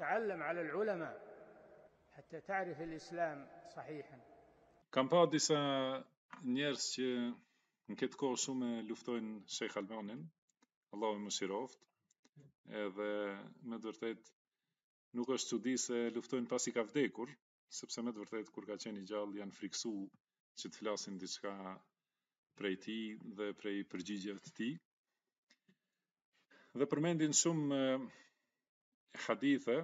تعلم على العلماء حتى تعرف الإسلام صحيحا. Kam pa disa njerëz që në këtë kohë shumë luftojnë Sheikh Albanin, Allahu më shiroft, edhe me të vërtet nuk është çudi se luftojnë pasi ka vdekur, sepse me të vërtet kur ka qenë i gjallë janë friksu që të flasin diçka prej tij dhe prej përgjigjeve të tij. Dhe përmendin shumë hadithe.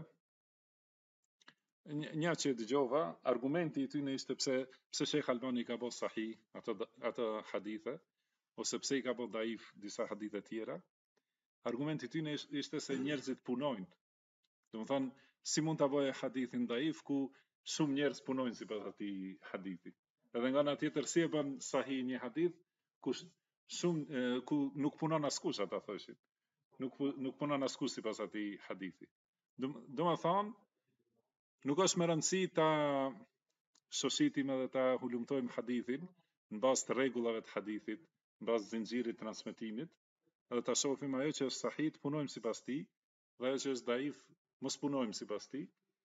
Një që dëgjova, argumenti i tyre ishte pse Sheikh Albani ka bërë sahih ato hadithe, ose pse i ka bërë daif disa hadithe tjera. Argumenti i tyre ishte se njerëzit punojnë. Domethënë, si mund ta bëjë hadithin daif ku shumë njerëz punojnë sipas atij hadithi. Edhe nga ana tjetër si e bën sahih një hadith ku shumë ku nuk punon askush, ata thoshin. Nuk punon askush sipas atij hadithi. Domethënë, nuk është me rëndësi ta sositim edhe ta hulumtojmë hadithin në bazë të rregullave të hadithit, në bazë të zinxhirit transmetimit, edhe ta shohim ajo që është sahih, punojmë sipas tij, dhe ajo që është daif, mos punojmë sipas tij.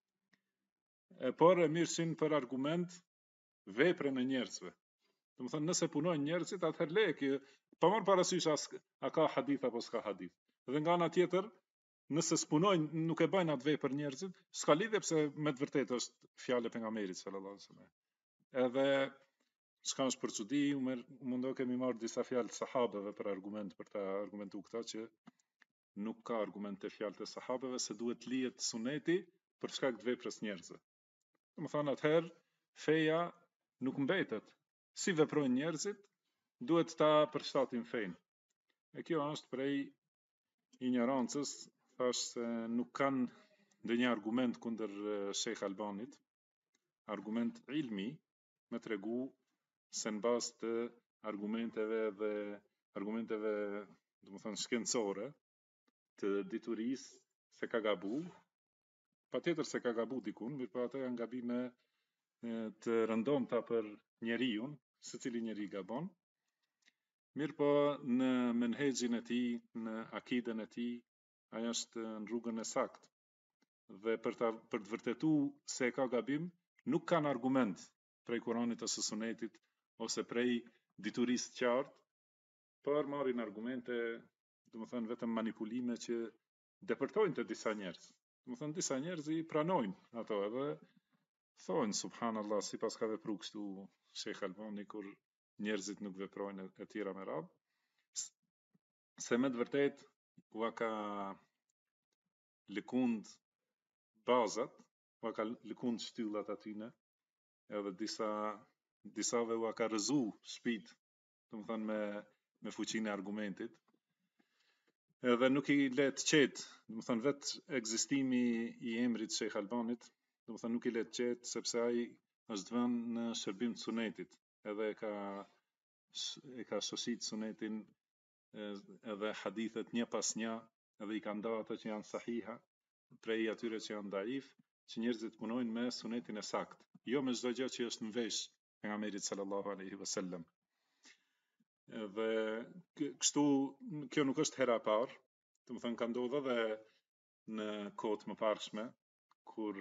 Por e mirësin për argument veprën e njerëzve. Domethënë, nëse punojnë njerëzit, atëherë leje, pa marrë parasysh a ka hadith apo s'ka hadith. Dhe nga ana tjetër, nëse s'punojnë, nuk e bajnë atë vepër njerëzit, s'ka lidhje pse me të vërtetë është fjalë e pejgamberit sallallahu alajhi wasallam. Edhe çka është për çudi, mundohemi kemi marrë disa fjalë të sahabeve për argument, për ta argumentuar këta që nuk ka argument të fjalët e sahabeve se duhet lihet suneti për shkak të veprës njerëzve. Domethënë atëherë feja nuk mbetet. Si veprojnë njerëzit, duhet ta përshtatin fenë. E kjo është prej ignorancës, thash se nuk kanë ndonjë argument kundër Sheikh Albanit, argument ilmi, me tregu se në bazë të argumenteve, domethënë shkencore, të diturisë se ka gabu, patjetër se ka gabu dikun, mirë po ato janë gabime të rëndomta për njeriu, secili njeri gabon. Mirë po në menhexhin e tij, në akiden e tij, ajo është në rrugën e saktë. Dhe për të vërtetuar se ka gabim, nuk kanë argument prej Kuranit ose Sunetit ose prej diturisë të qartë, por marrin argumente, domethënë vetëm manipulime që depërtojnë të disa njerëz. Domethënë disa njerëz i pranojnë ato edhe thonë subhanallahu, sipas ka vepruar kështu Sheikh Albani kur njerëzit nuk veprojnë e tjera me radhë. Se me të vërtetë ua ka lëkund bazat, ua ka lëkund shtyllat atyne, edhe disave ua ka rrëzu shpit, domethënë me fuqinë e argumentit. Edhe nuk i le të qetë, domethënë vetë ekzistimi i emrit Sheikh Albanit, domethënë nuk i le të qetë sepse ai është vënë në shërbim të sunetit, edhe e ka shosit sunetin edhe hadithet një pas një, edhe i ka nda ato që janë sahiha, prej atyre që janë daif, që njerëzit punojnë me sunetin e saktë, jo me çdo gjë që është në vesh pejgamberit sallallahu alaihi wasallam. Dhe kështu kjo nuk është hera e parë, domethënë ka ndodhur edhe në kohët më parshme, kur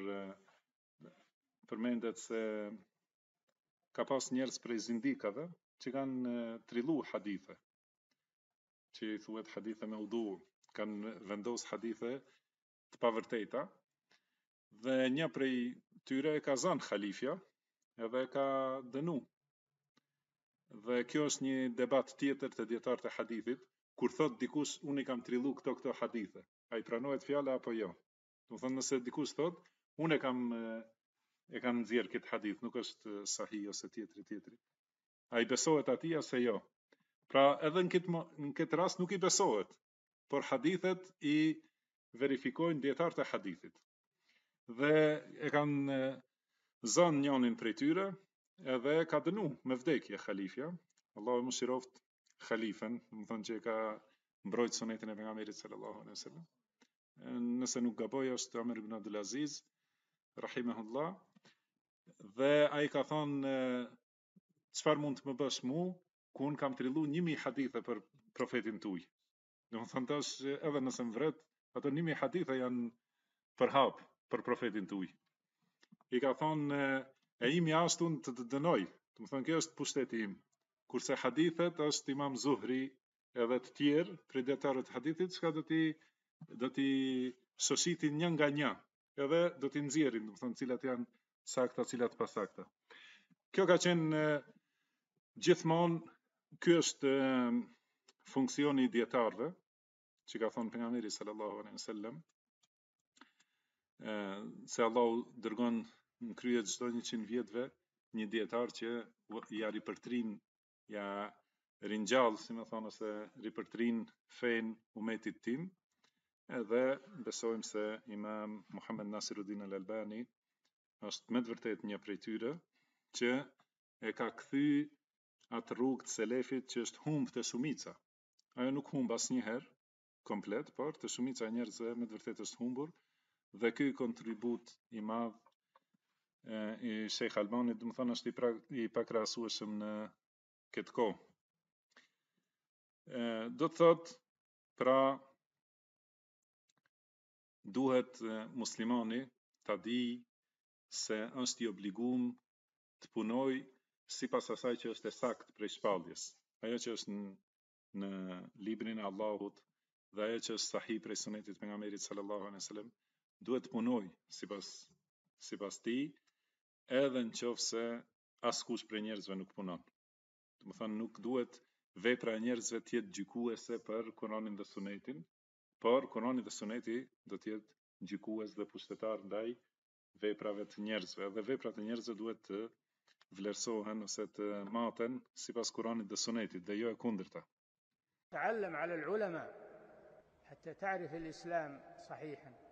përmendet se ka pas njerëz prej zindikave që kanë trillu hadithe, që i thuhet hadithe me udhu, kanë vendos hadithe të pavërteta, dhe një prej tyre e ka zënë halifja, edhe e ka dënu. Dhe kjo është një debat tjetër të dietarët e hadithit, kur thot dikush unë i kam trillu këto hadithe, ai pranohet fjala apo jo? Domethënë nëse dikush thot unë e kam nxjerr këtë hadith, nuk është sahih ose tjetri. Ai besohet atij ose jo? Pra edhe në këtë rast nuk i besohet, por hadithet i verifikojnë dietarët e hadithit. Dhe e kanë zënë njënin prej tyre, edhe ka dënu me vdekje halifja, Allahu më shiroft halifen, domethënë që ka mbrojt sunetin e pejgamberit sallallahu alaihi wasallam. Nëse nuk gaboj është Omer ibn Abdul Aziz, rahimahullah, dhe ai ka thonë çfarë mund të më bësh mu, ku unë kam trillu 1000 hadithe për profetin tuaj. Domethënë tash edhe nëse më vret, ato 1000 hadithe janë për hap, për profetin tuaj. I ka thonë e imi ashtu të të dënoj. Do të thonë kjo është pushteti im. Kurse hadithet është Imam Zuhri edhe të tjerë prej dietarëve të hadithit, çka do t'i shoshitin një nga një, edhe do t'i nxjerrin, do të thonë cilat janë sakta, cilat pasakta. Kjo ka qenë gjithmonë, ky është funksioni i dietarëve, që ka thonë pejgamberi sallallahu alaihi wasallam, se Allahu dërgon në krye çdo 100 vjetëve një dietar që ja ripërtrin, ja ringjall, si më thonë, ose ripërtrin fen umetit tim. Edhe besojmë se Imam Muhammed Nasiruddin Al-Albani është me të vërtet një prej tyre që e ka kthy atë rrugë të selefit që është humb të shumica. Ajo nuk humb asnjëherë komplet, por të shumica e njerëzve me të vërtet është humbur, dhe ky kontribut i madh i Sheikh Albanit, do të thonë, është i pakrahasueshëm në këtë kohë. Do të thotë, pra duhet muslimani ta di se është i obliguar të punoj sipas asaj që është e saktë prej shpalljes. Ajo që është në librin e Allahut dhe ajo që është sahih prej sunetit pejgamberit sallallahu alaihi wasallam, duhet të punoj sipas tij, edhe nëse askush prej njerëzve nuk punon. Do të thonë, nuk duhet vepra e njerëzve të jetë gjykuese për Kur'anin dhe Sunetin, por Kur'ani dhe Suneti do të jetë gjykues dhe pushtetar ndaj veprave të njerëzve, dhe veprat e njerëzve duhet të vlerësohen ose të maten sipas Kur'anit dhe Sunetit, dhe jo e kundërta. تعلم على العلماء حتى تعرف الإسلام صحيحا.